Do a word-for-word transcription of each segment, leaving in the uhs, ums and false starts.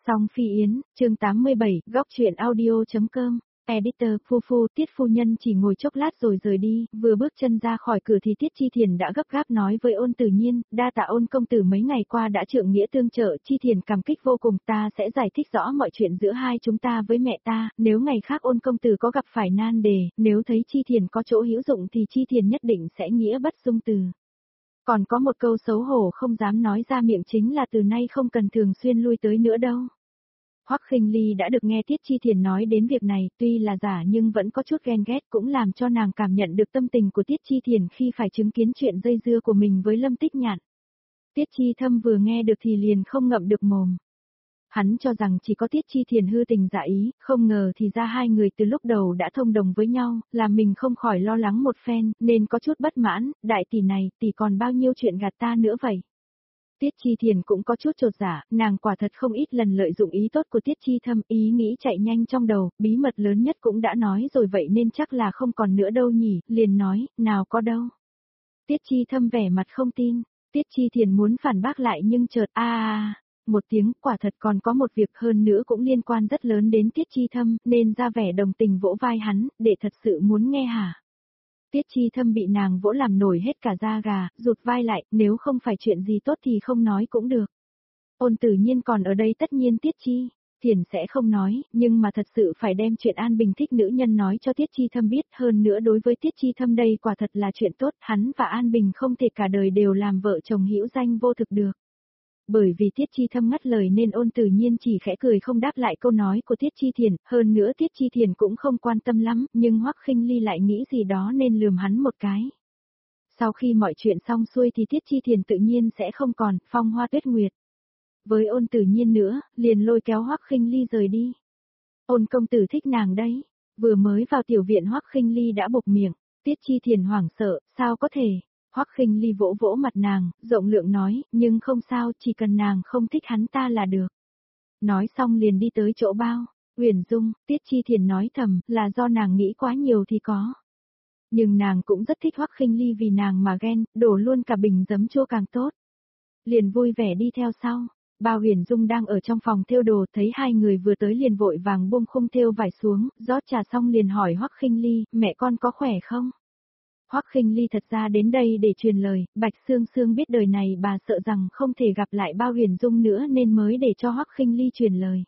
Song Phi Yến, chương tám mươi bảy, góc truyện audio.com, editor, phu phu, Tiết phu nhân chỉ ngồi chốc lát rồi rời đi, vừa bước chân ra khỏi cửa thì Tiết Chi Thiền đã gấp gáp nói với Ôn Tử Nhiên, đa tạ Ôn công tử mấy ngày qua đã trượng nghĩa tương trợ, Chi Thiền cảm kích vô cùng, ta sẽ giải thích rõ mọi chuyện giữa hai chúng ta với mẹ ta, nếu ngày khác Ôn công tử có gặp phải nan đề, nếu thấy Chi Thiền có chỗ hữu dụng thì Chi Thiền nhất định sẽ nghĩa bất dung từ. Còn có một câu xấu hổ không dám nói ra miệng chính là từ nay không cần thường xuyên lui tới nữa đâu. Hoắc Khinh Ly đã được nghe Tiết Chi Thiền nói đến việc này, tuy là giả nhưng vẫn có chút ghen ghét, cũng làm cho nàng cảm nhận được tâm tình của Tiết Chi Thiền khi phải chứng kiến chuyện dây dưa của mình với Lâm Tích Nhạn. Tiết Chi Thâm vừa nghe được thì liền không ngậm được mồm. Hắn cho rằng chỉ có Tiết Chi Thiền hư tình giả ý, không ngờ thì ra hai người từ lúc đầu đã thông đồng với nhau, làm mình không khỏi lo lắng một phen, nên có chút bất mãn, đại tỷ này, tỷ còn bao nhiêu chuyện gạt ta nữa vậy? Tiết Chi Thiền cũng có chút chột dạ, nàng quả thật không ít lần lợi dụng ý tốt của Tiết Chi Thâm, ý nghĩ chạy nhanh trong đầu, bí mật lớn nhất cũng đã nói rồi vậy nên chắc là không còn nữa đâu nhỉ, liền nói, nào có đâu. Tiết Chi Thâm vẻ mặt không tin, Tiết Chi Thiền muốn phản bác lại nhưng chợt a a một tiếng, quả thật còn có một việc hơn nữa cũng liên quan rất lớn đến Tiết Chi Thâm, nên ra vẻ đồng tình vỗ vai hắn, để thật sự muốn nghe hả? Tiết Chi Thâm bị nàng vỗ làm nổi hết cả da gà, rụt vai lại, nếu không phải chuyện gì tốt thì không nói cũng được. Ôn Tử Nhiên còn ở đây tất nhiên Tiết Chi Thiền sẽ không nói, nhưng mà thật sự phải đem chuyện An Bình thích nữ nhân nói cho Tiết Chi Thâm biết, hơn nữa đối với Tiết Chi Thâm đây quả thật là chuyện tốt, hắn và An Bình không thể cả đời đều làm vợ chồng hữu danh vô thực được. Bởi vì Tiết Chi Thâm ngắt lời nên Ôn Tử Nhiên chỉ khẽ cười không đáp lại câu nói của Tiết Chi Thiền, hơn nữa Tiết Chi Thiền cũng không quan tâm lắm, nhưng Hoắc Khinh Ly lại nghĩ gì đó nên lườm hắn một cái. Sau khi mọi chuyện xong xuôi thì Tiết Chi Thiền tự nhiên sẽ không còn, phong hoa tuyết nguyệt. Với Ôn Tử Nhiên nữa, liền lôi kéo Hoắc Khinh Ly rời đi. Ôn công tử thích nàng đấy, vừa mới vào tiểu viện Hoắc Khinh Ly đã bộc miệng, Tiết Chi Thiền hoảng sợ, sao có thể? Hoắc Khinh Ly vỗ vỗ mặt nàng, rộng lượng nói, nhưng không sao, chỉ cần nàng không thích hắn ta là được. Nói xong liền đi tới chỗ Bao Huyền Dung, Tiết Chi Thiền nói thầm, là do nàng nghĩ quá nhiều thì có. Nhưng nàng cũng rất thích Hoắc Khinh Ly vì nàng mà ghen, đổ luôn cả bình giấm chua càng tốt. Liền vui vẻ đi theo sau. Bao Huyền Dung đang ở trong phòng thêu đồ, thấy hai người vừa tới liền vội vàng buông khung thêu vải xuống, rót trà xong liền hỏi Hoắc Khinh Ly, mẹ con có khỏe không? Hoắc Khinh Ly thật ra đến đây để truyền lời, Bạch Sương Sương biết đời này bà sợ rằng không thể gặp lại Bao Huyền Dung nữa nên mới để cho Hoắc Khinh Ly truyền lời.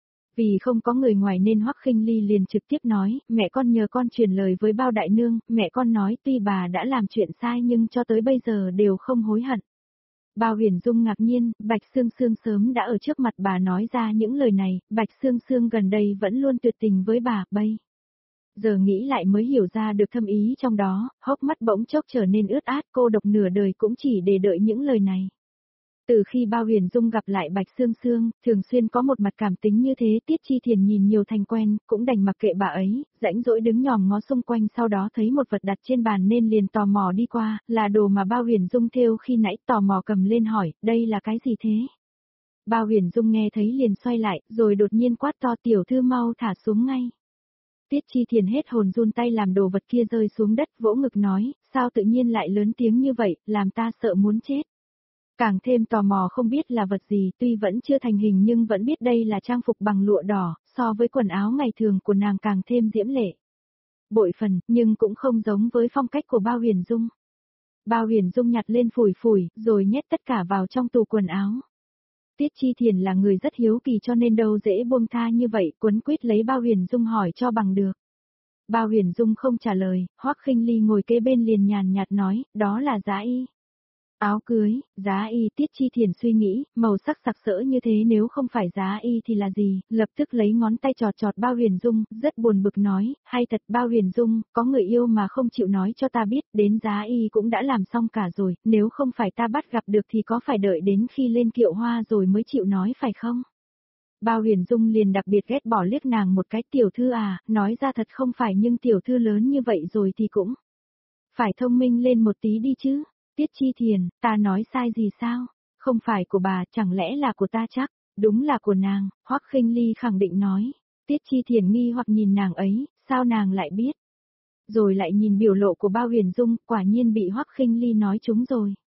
Vì không có người ngoài nên Hoắc Khinh Ly liền trực tiếp nói, mẹ con nhờ con truyền lời với Bao đại nương, mẹ con nói tuy bà đã làm chuyện sai nhưng cho tới bây giờ đều không hối hận. Bao Huyền Dung ngạc nhiên, Bạch Sương Sương sớm đã ở trước mặt bà nói ra những lời này, Bạch Sương Sương gần đây vẫn luôn tuyệt tình với bà, bây giờ nghĩ lại mới hiểu ra được thâm ý trong đó, hốc mắt bỗng chốc trở nên ướt át, cô độc nửa đời cũng chỉ để đợi những lời này. Từ khi Bao Huyền Dung gặp lại Bạch Sương Sương, thường xuyên có một mặt cảm tính như thế, Tiết Chi Thiền nhìn nhiều thành quen, cũng đành mặc kệ bà ấy, rãnh rỗi đứng nhòm ngó xung quanh, sau đó thấy một vật đặt trên bàn nên liền tò mò đi qua, là đồ mà Bao Huyền Dung thêu khi nãy, tò mò cầm lên hỏi, đây là cái gì thế? Bao Huyền Dung nghe thấy liền xoay lại, rồi đột nhiên quát to, tiểu thư mau thả xuống ngay. Tiết Chi Thiền hết hồn run tay làm đồ vật kia rơi xuống đất, vỗ ngực nói, sao tự nhiên lại lớn tiếng như vậy, làm ta sợ muốn chết. Càng thêm tò mò không biết là vật gì, tuy vẫn chưa thành hình nhưng vẫn biết đây là trang phục bằng lụa đỏ, so với quần áo ngày thường của nàng càng thêm diễm lệ. Bội phần, nhưng cũng không giống với phong cách của Bao Huyền Dung. Bao Huyền Dung nhặt lên phủi phủi, rồi nhét tất cả vào trong tủ quần áo. Tiết Chi Thiền là người rất hiếu kỳ cho nên đâu dễ buông tha như vậy, quấn quýt lấy Bao Huyền Dung hỏi cho bằng được. Bao Huyền Dung không trả lời, Hoắc Khinh Ly ngồi kế bên liền nhàn nhạt nói, đó là giá y. Áo cưới, giá y, Tiết Chi Thiền suy nghĩ, màu sắc sặc sỡ như thế nếu không phải giá y thì là gì, lập tức lấy ngón tay chọt chọt Bao Huyền Dung, rất buồn bực nói, hay thật Bao Huyền Dung, có người yêu mà không chịu nói cho ta biết, đến giá y cũng đã làm xong cả rồi, nếu không phải ta bắt gặp được thì có phải đợi đến khi lên kiệu hoa rồi mới chịu nói phải không? Bao Huyền Dung liền đặc biệt ghét bỏ liếc nàng một cái, tiểu thư à, nói ra thật không phải nhưng tiểu thư lớn như vậy rồi thì cũng phải thông minh lên một tí đi chứ. Tiết Chi Thiền, ta nói sai gì sao? Không phải của bà, chẳng lẽ là của ta chắc? Đúng là của nàng, Hoắc Khinh Ly khẳng định nói. Tiết Chi Thiền nghi hoặc nhìn nàng ấy, sao nàng lại biết? Rồi lại nhìn biểu lộ của Bao Huyền Dung, quả nhiên bị Hoắc Khinh Ly nói trúng rồi.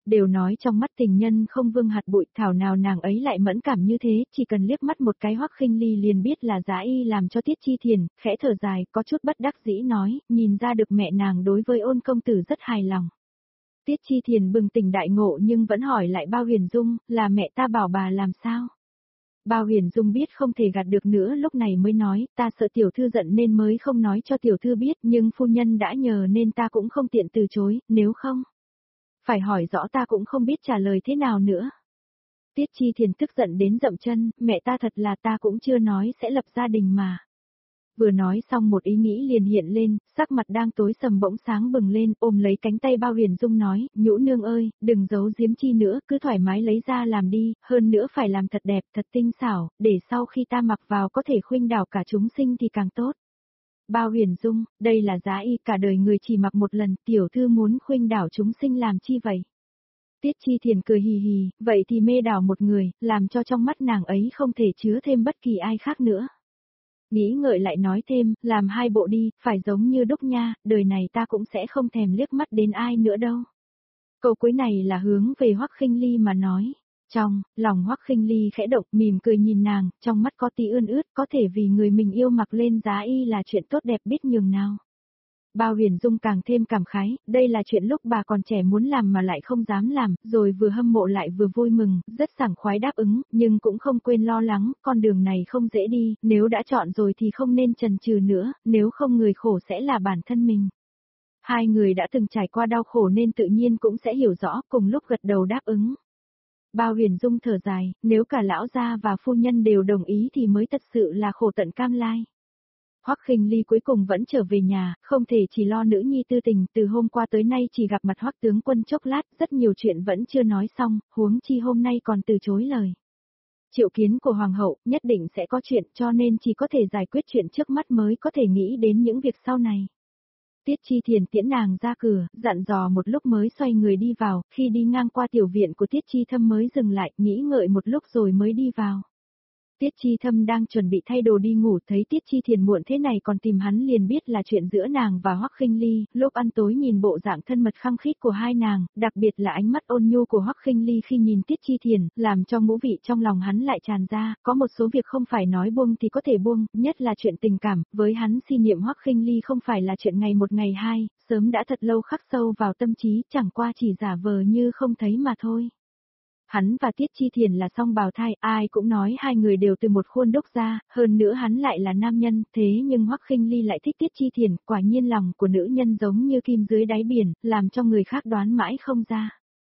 Đều nói trong mắt tình nhân không vương hạt bụi, thảo nào nàng ấy lại mẫn cảm như thế, chỉ cần liếc mắt một cái Hoắc Khinh Ly liền biết là Giá Y làm cho Tiết Chi Thiền, khẽ thở dài, có chút bất đắc dĩ nói, nhìn ra được mẹ nàng đối với Ôn công tử rất hài lòng. Tiết Chi Thiền bừng tỉnh đại ngộ nhưng vẫn hỏi lại Bao Huyền Dung, là mẹ ta bảo bà làm sao? Bao Huyền Dung biết không thể gạt được nữa lúc này mới nói, ta sợ tiểu thư giận nên mới không nói cho tiểu thư biết, nhưng phu nhân đã nhờ nên ta cũng không tiện từ chối, nếu không. Phải hỏi rõ ta cũng không biết trả lời thế nào nữa. Tiết Chi Thiền tức giận đến dậm chân, mẹ ta thật là ta cũng chưa nói sẽ lập gia đình mà. Vừa nói xong một ý nghĩ liền hiện lên, sắc mặt đang tối sầm bỗng sáng bừng lên, ôm lấy cánh tay Bao Huyền Dung nói, nhũ nương ơi, đừng giấu giếm chi nữa, cứ thoải mái lấy ra làm đi, hơn nữa phải làm thật đẹp, thật tinh xảo, để sau khi ta mặc vào có thể khuynh đảo cả chúng sinh thì càng tốt. Bao Huyền Dung, đây là Giá Y, cả đời người chỉ mặc một lần, tiểu thư muốn khuynh đảo chúng sinh làm chi vậy? Tiết Chi Thiền cười hì hì, vậy thì mê đảo một người, làm cho trong mắt nàng ấy không thể chứa thêm bất kỳ ai khác nữa. Nghĩ ngợi lại nói thêm, làm hai bộ đi, phải giống như đúc nha, đời này ta cũng sẽ không thèm liếc mắt đến ai nữa đâu. Câu cuối này là hướng về Hoắc Khinh Ly mà nói. Trong lòng Hoắc Khinh Ly khẽ động, mỉm cười nhìn nàng, trong mắt có tí ươn ướt, có thể vì người mình yêu mặc lên Giá Y là chuyện tốt đẹp biết nhường nào. Bao Huyền Dung càng thêm cảm khái, đây là chuyện lúc bà còn trẻ muốn làm mà lại không dám làm, rồi vừa hâm mộ lại vừa vui mừng, rất sảng khoái đáp ứng, nhưng cũng không quên lo lắng, con đường này không dễ đi, nếu đã chọn rồi thì không nên chần chừ nữa, nếu không người khổ sẽ là bản thân mình. Hai người đã từng trải qua đau khổ nên tự nhiên cũng sẽ hiểu rõ, cùng lúc gật đầu đáp ứng. Bao Huyền Dung thở dài, nếu cả lão gia và phu nhân đều đồng ý thì mới thật sự là khổ tận cam lai. Hoắc Khinh Ly cuối cùng vẫn trở về nhà, không thể chỉ lo nữ nhi tư tình, từ hôm qua tới nay chỉ gặp mặt Hoắc tướng quân chốc lát, rất nhiều chuyện vẫn chưa nói xong, huống chi hôm nay còn từ chối lời. Triệu kiến của hoàng hậu, nhất định sẽ có chuyện, cho nên chỉ có thể giải quyết chuyện trước mắt mới có thể nghĩ đến những việc sau này. Tiết Chi Thiền tiễn nàng ra cửa, dặn dò một lúc mới xoay người đi vào, khi đi ngang qua tiểu viện của Tiết Chi Thâm mới dừng lại, nghĩ ngợi một lúc rồi mới đi vào. Tiết Chi Thâm đang chuẩn bị thay đồ đi ngủ, thấy Tiết Chi Thiền muộn thế này còn tìm hắn liền biết là chuyện giữa nàng và Hoắc Khinh Ly, lúc ăn tối nhìn bộ dạng thân mật khăng khít của hai nàng, đặc biệt là ánh mắt ôn nhu của Hoắc Khinh Ly khi nhìn Tiết Chi Thiền, làm cho ngũ vị trong lòng hắn lại tràn ra, có một số việc không phải nói buông thì có thể buông, nhất là chuyện tình cảm, với hắn si niệm Hoắc Khinh Ly không phải là chuyện ngày một ngày hai, sớm đã thật lâu khắc sâu vào tâm trí, chẳng qua chỉ giả vờ như không thấy mà thôi. Hắn và Tiết Chi Thiền là song bào thai, ai cũng nói hai người đều từ một khuôn đúc ra, hơn nữa hắn lại là nam nhân, thế nhưng Hoắc Khinh Ly lại thích Tiết Chi Thiền, quả nhiên lòng của nữ nhân giống như kim dưới đáy biển, làm cho người khác đoán mãi không ra.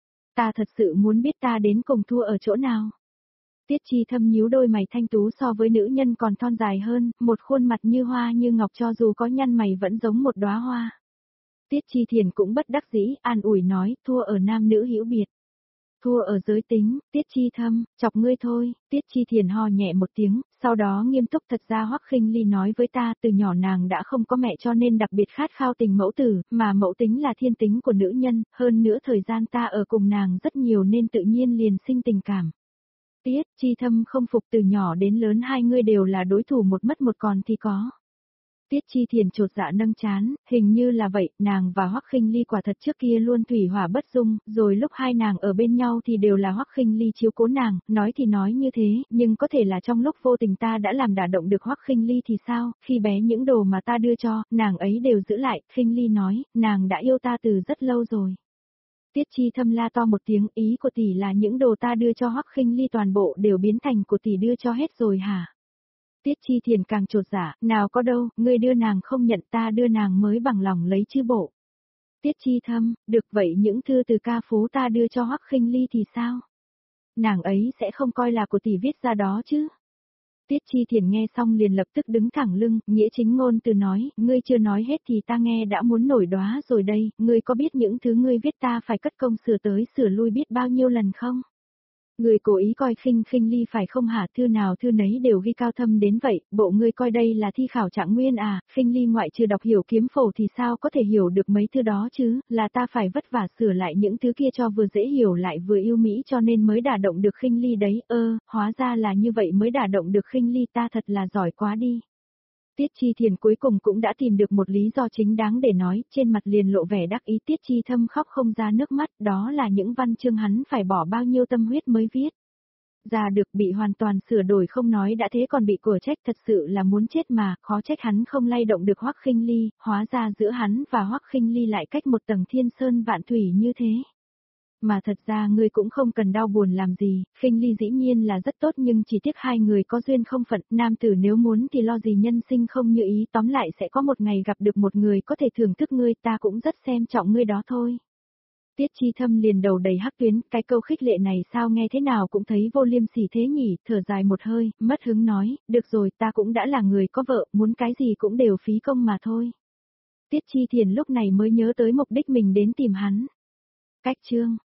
Ta thật sự muốn biết ta đến cùng thua ở chỗ nào. Tiết Chi Thâm nhíu đôi mày thanh tú so với nữ nhân còn thon dài hơn, một khuôn mặt như hoa như ngọc cho dù có nhăn mày vẫn giống một đóa hoa. Tiết Chi Thiền cũng bất đắc dĩ, an ủi nói, thua ở nam nữ hữu biệt. Thua ở giới tính, Tiết Chi Thâm, chọc ngươi thôi, Tiết Chi Thiền ho nhẹ một tiếng, sau đó nghiêm túc thật ra Hoắc Khinh Ly nói với ta từ nhỏ nàng đã không có mẹ cho nên đặc biệt khát khao tình mẫu tử, mà mẫu tính là thiên tính của nữ nhân, hơn nữa thời gian ta ở cùng nàng rất nhiều nên tự nhiên liền sinh tình cảm. Tiết Chi Thâm không phục từ nhỏ đến lớn hai người đều là đối thủ một mất một còn thì có. Tiết Chi Thiền chột dạ nâng chán, hình như là vậy, nàng và Hoắc Khinh Ly quả thật trước kia luôn thủy hỏa bất dung, rồi lúc hai nàng ở bên nhau thì đều là Hoắc Khinh Ly chiếu cố nàng, nói thì nói như thế, nhưng có thể là trong lúc vô tình ta đã làm đả động được Hoắc Khinh Ly thì sao, khi bé những đồ mà ta đưa cho, nàng ấy đều giữ lại, Khinh Ly nói, nàng đã yêu ta từ rất lâu rồi. Tiết Chi Thâm la to một tiếng, ý của tỷ là những đồ ta đưa cho Hoắc Khinh Ly toàn bộ đều biến thành của tỷ đưa cho hết rồi hả? Tiết Chi Thiền càng chột dạ, nào có đâu, ngươi đưa nàng không nhận ta đưa nàng mới bằng lòng lấy chứ bộ. Tiết Chi Thâm, được vậy những thư từ ca phú ta đưa cho Hoắc Khinh Ly thì sao? Nàng ấy sẽ không coi là của tỷ viết ra đó chứ? Tiết Chi Thiền nghe xong liền lập tức đứng thẳng lưng, nghĩa chính ngôn từ nói, ngươi chưa nói hết thì ta nghe đã muốn nổi đóa rồi đây, ngươi có biết những thứ ngươi viết ta phải cất công sửa tới sửa lui biết bao nhiêu lần không? Người cố ý coi Khinh Khinh Ly phải không hả, thư nào thư nấy đều ghi cao thâm đến vậy, bộ ngươi coi đây là thi khảo trạng nguyên à, Khinh Ly ngoại trừ đọc hiểu kiếm phổ thì sao có thể hiểu được mấy thư đó chứ, là ta phải vất vả sửa lại những thứ kia cho vừa dễ hiểu lại vừa yêu mỹ cho nên mới đả động được Khinh Ly đấy, ơ, hóa ra là như vậy mới đả động được Khinh Ly, ta thật là giỏi quá đi. Tiết Chi Thiền cuối cùng cũng đã tìm được một lý do chính đáng để nói, trên mặt liền lộ vẻ đắc ý. Tiết Chi Thâm khóc không ra nước mắt, đó là những văn chương hắn phải bỏ bao nhiêu tâm huyết mới viết. Ra được bị hoàn toàn sửa đổi không nói đã thế còn bị của trách, thật sự là muốn chết mà, khó trách hắn không lay động được Hoắc Khinh Ly, hóa ra giữa hắn và Hoắc Khinh Ly lại cách một tầng thiên sơn vạn thủy như thế. Mà thật ra ngươi cũng không cần đau buồn làm gì, Khinh Ly dĩ nhiên là rất tốt nhưng chỉ tiếc hai người có duyên không phận, nam tử nếu muốn thì lo gì nhân sinh không như ý, tóm lại sẽ có một ngày gặp được một người có thể thưởng thức ngươi, ta cũng rất xem trọng ngươi đó thôi. Tiết Chi Thâm liền đầu đầy hắc tuyến, cái câu khích lệ này sao nghe thế nào cũng thấy vô liêm sỉ thế nhỉ, thở dài một hơi, mất hứng nói, được rồi ta cũng đã là người có vợ, muốn cái gì cũng đều phí công mà thôi. Tiết Chi Thiền lúc này mới nhớ tới mục đích mình đến tìm hắn. Cách chương